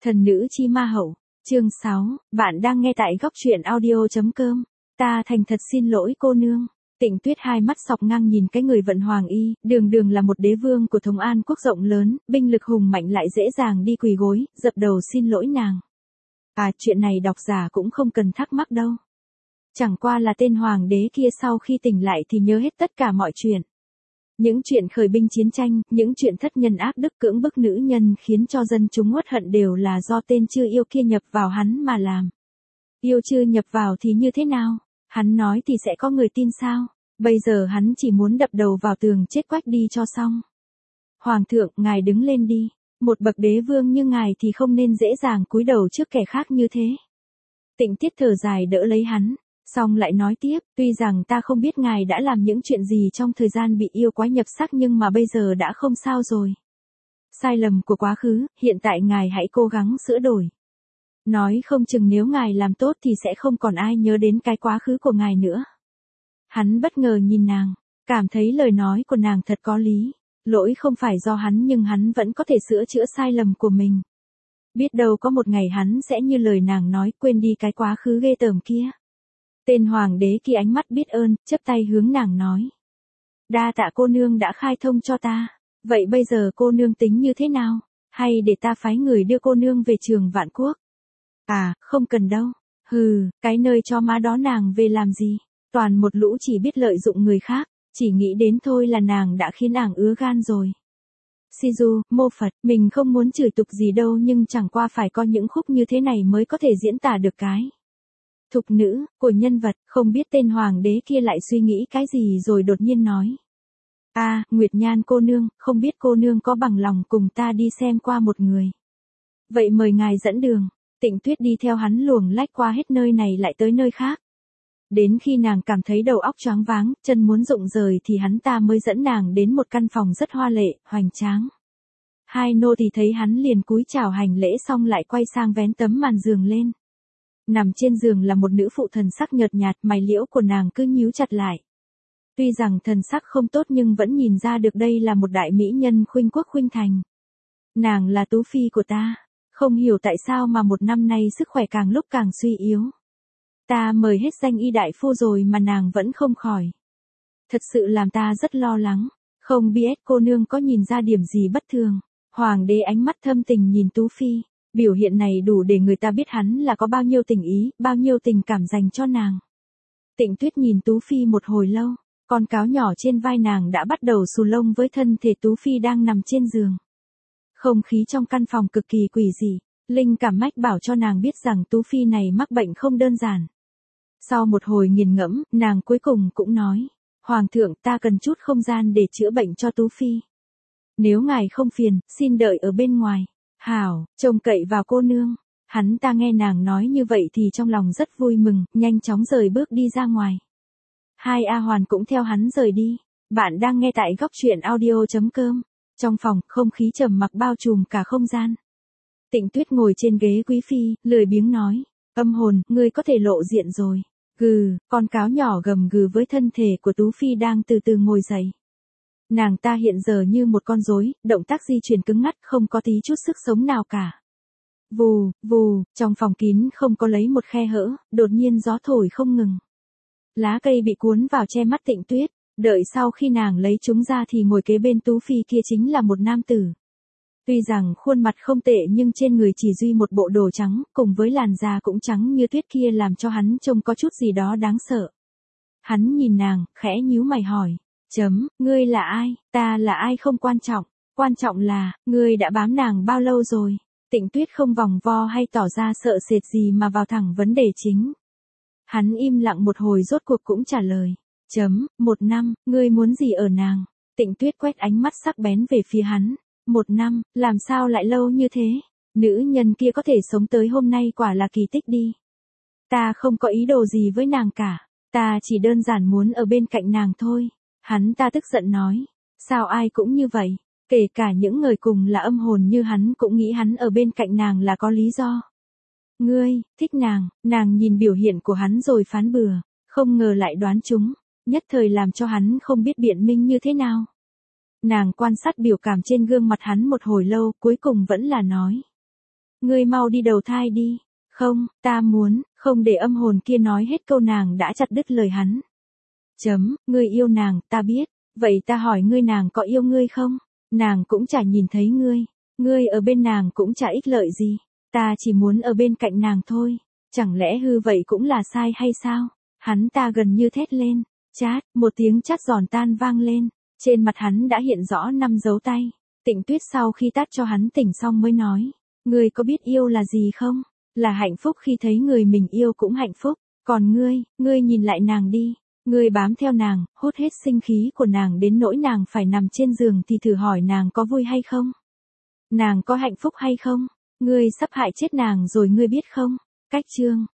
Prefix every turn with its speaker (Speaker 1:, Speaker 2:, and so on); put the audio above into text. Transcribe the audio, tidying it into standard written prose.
Speaker 1: Thần nữ chi ma hậu, chương 6, bạn đang nghe tại góc truyện audio.com. Ta thành thật xin lỗi cô nương. Tịnh Tuyết hai mắt sọc ngang nhìn cái người vận hoàng y, đường đường là một đế vương của Thống An quốc rộng lớn, binh lực hùng mạnh lại dễ dàng đi quỳ gối, dập đầu xin lỗi nàng. À, chuyện này độc giả cũng không cần thắc mắc đâu. Chẳng qua là tên hoàng đế kia sau khi tỉnh lại thì nhớ hết tất cả mọi chuyện. Những chuyện khởi binh chiến tranh, những chuyện thất nhân ác đức cưỡng bức nữ nhân khiến cho dân chúng uất hận đều là do tên chư yêu kia nhập vào hắn mà làm. Yêu chư nhập vào thì như thế nào? Hắn nói thì sẽ có người tin sao? Bây giờ hắn chỉ muốn đập đầu vào tường chết quách đi cho xong. Hoàng thượng, ngài đứng lên đi. Một bậc đế vương như ngài thì không nên dễ dàng cúi đầu trước kẻ khác như thế. Tịnh Tiết thở dài đỡ lấy hắn. Xong lại nói tiếp, tuy rằng ta không biết ngài đã làm những chuyện gì trong thời gian bị yêu quái nhập xác nhưng mà bây giờ đã không sao rồi. Sai lầm của quá khứ, hiện tại ngài hãy cố gắng sửa đổi. Nói không chừng nếu ngài làm tốt thì sẽ không còn ai nhớ đến cái quá khứ của ngài nữa. Hắn bất ngờ nhìn nàng, cảm thấy lời nói của nàng thật có lý. Lỗi không phải do hắn nhưng hắn vẫn có thể sửa chữa sai lầm của mình. Biết đâu có một ngày hắn sẽ như lời nàng nói quên đi cái quá khứ ghê tởm kia. Tên hoàng đế kia ánh mắt biết ơn, chắp tay hướng nàng nói. Đa tạ cô nương đã khai thông cho ta. Vậy bây giờ cô nương tính như thế nào? Hay để ta phái người đưa cô nương về Trường Vạn Quốc? À, không cần đâu. Hừ, cái nơi cho má đó nàng về làm gì? Toàn một lũ chỉ biết lợi dụng người khác, chỉ nghĩ đến thôi là nàng đã khiến ảng ứa gan rồi. Sidu, mô Phật, mình không muốn chửi tục gì đâu nhưng chẳng qua phải có những khúc như thế này mới có thể diễn tả được cái thục nữ của nhân vật. Không biết tên hoàng đế kia lại suy nghĩ cái gì rồi đột nhiên nói. À, Nguyệt Nhan cô nương, không biết cô nương có bằng lòng cùng ta đi xem qua một người. Vậy mời ngài dẫn đường. Tịnh Tuyết đi theo hắn luồng lách qua hết nơi này lại tới nơi khác. Đến khi nàng cảm thấy đầu óc choáng váng, chân muốn rụng rời thì hắn ta mới dẫn nàng đến một căn phòng rất hoa lệ, hoành tráng. Hai nô thì thấy hắn liền cúi chào hành lễ xong lại quay sang vén tấm màn giường lên. Nằm trên giường là một nữ phụ thần sắc nhợt nhạt, mày liễu của nàng cứ nhíu chặt lại. Tuy rằng thần sắc không tốt nhưng vẫn nhìn ra được đây là một đại mỹ nhân khuynh quốc khuynh thành. Nàng là tú phi của ta, không hiểu tại sao mà một năm nay sức khỏe càng lúc càng suy yếu. Ta mời hết danh y đại phu rồi mà nàng vẫn không khỏi. Thật sự làm ta rất lo lắng, không biết cô nương có nhìn ra điểm gì bất thường. Hoàng đế ánh mắt thâm tình nhìn Tú Phi. Biểu hiện này đủ để người ta biết hắn là có bao nhiêu tình ý, bao nhiêu tình cảm dành cho nàng. Tịnh Tuyết nhìn Tú Phi một hồi lâu, con cáo nhỏ trên vai nàng đã bắt đầu xù lông với thân thể Tú Phi đang nằm trên giường. Không khí trong căn phòng cực kỳ quỷ dị, linh cảm mách bảo cho nàng biết rằng Tú Phi này mắc bệnh không đơn giản. Sau một hồi nghiền ngẫm, nàng cuối cùng cũng nói, Hoàng thượng ta cần chút không gian để chữa bệnh cho Tú Phi. Nếu ngài không phiền, xin đợi ở bên ngoài. Hảo, trông cậy vào cô nương. Hắn ta nghe nàng nói như vậy thì trong lòng rất vui mừng, nhanh chóng rời bước đi ra ngoài. Hai A Hoàn cũng theo hắn rời đi. Bạn đang nghe tại góc truyện audio.com. Trong phòng, không khí trầm mặc bao trùm cả không gian. Tịnh Tuyết ngồi trên ghế quý phi, lười biếng nói. Âm hồn, ngươi có thể lộ diện rồi. Gừ, con cáo nhỏ gầm gừ với thân thể của Tú Phi đang từ từ ngồi dậy. Nàng ta hiện giờ như một con rối, động tác di chuyển cứng ngắc không có tí chút sức sống nào cả. Vù, vù, trong phòng kín không có lấy một khe hở, đột nhiên gió thổi không ngừng. Lá cây bị cuốn vào che mắt Tịnh Tuyết, đợi sau khi nàng lấy chúng ra thì ngồi kế bên Tú Phi kia chính là một nam tử. Tuy rằng khuôn mặt không tệ nhưng trên người chỉ duy một bộ đồ trắng, cùng với làn da cũng trắng như tuyết kia làm cho hắn trông có chút gì đó đáng sợ. Hắn nhìn nàng, khẽ nhíu mày hỏi. Ngươi là ai? Ta là ai không quan trọng. Quan trọng là, ngươi đã bám nàng bao lâu rồi? Tịnh Tuyết không vòng vo hay tỏ ra sợ sệt gì mà vào thẳng vấn đề chính. Hắn im lặng một hồi rốt cuộc cũng trả lời. 1 năm, ngươi muốn gì ở nàng? Tịnh Tuyết quét ánh mắt sắc bén về phía hắn. 1 năm, làm sao lại lâu như thế? Nữ nhân kia có thể sống tới hôm nay quả là kỳ tích đi. Ta không có ý đồ gì với nàng cả. Ta chỉ đơn giản muốn ở bên cạnh nàng thôi. Hắn ta tức giận nói. Sao ai cũng như vậy? Kể cả những người cùng là âm hồn như hắn cũng nghĩ hắn ở bên cạnh nàng là có lý do. Ngươi, thích nàng nhìn biểu hiện của hắn rồi phán bừa. Không ngờ lại đoán trúng. Nhất thời làm cho hắn không biết biện minh như thế nào. Nàng quan sát biểu cảm trên gương mặt hắn một hồi lâu cuối cùng vẫn là nói. ngươi mau đi đầu thai đi. Không, ta muốn, không để âm hồn kia nói hết câu nàng đã chặt đứt lời hắn. Ngươi yêu nàng, ta biết, vậy ta hỏi ngươi nàng có yêu ngươi không? Nàng cũng chả nhìn thấy ngươi. Ngươi ở bên nàng cũng chả ích lợi gì. Ta chỉ muốn ở bên cạnh nàng thôi. Chẳng lẽ hư vậy cũng là sai hay sao? Hắn ta gần như thét lên. Chát, một tiếng chát giòn tan vang lên. Trên mặt hắn đã hiện rõ 5 dấu tay. Tịnh Tuyết sau khi tát cho hắn tỉnh xong mới nói. Ngươi có biết yêu là gì không? Là hạnh phúc khi thấy người mình yêu cũng hạnh phúc. Còn ngươi nhìn lại nàng đi. Ngươi bám theo nàng, hút hết sinh khí của nàng đến nỗi nàng phải nằm trên giường thì thử hỏi nàng có vui hay không? Nàng có hạnh phúc hay không? Ngươi sắp hại chết nàng rồi ngươi biết không? Cách chương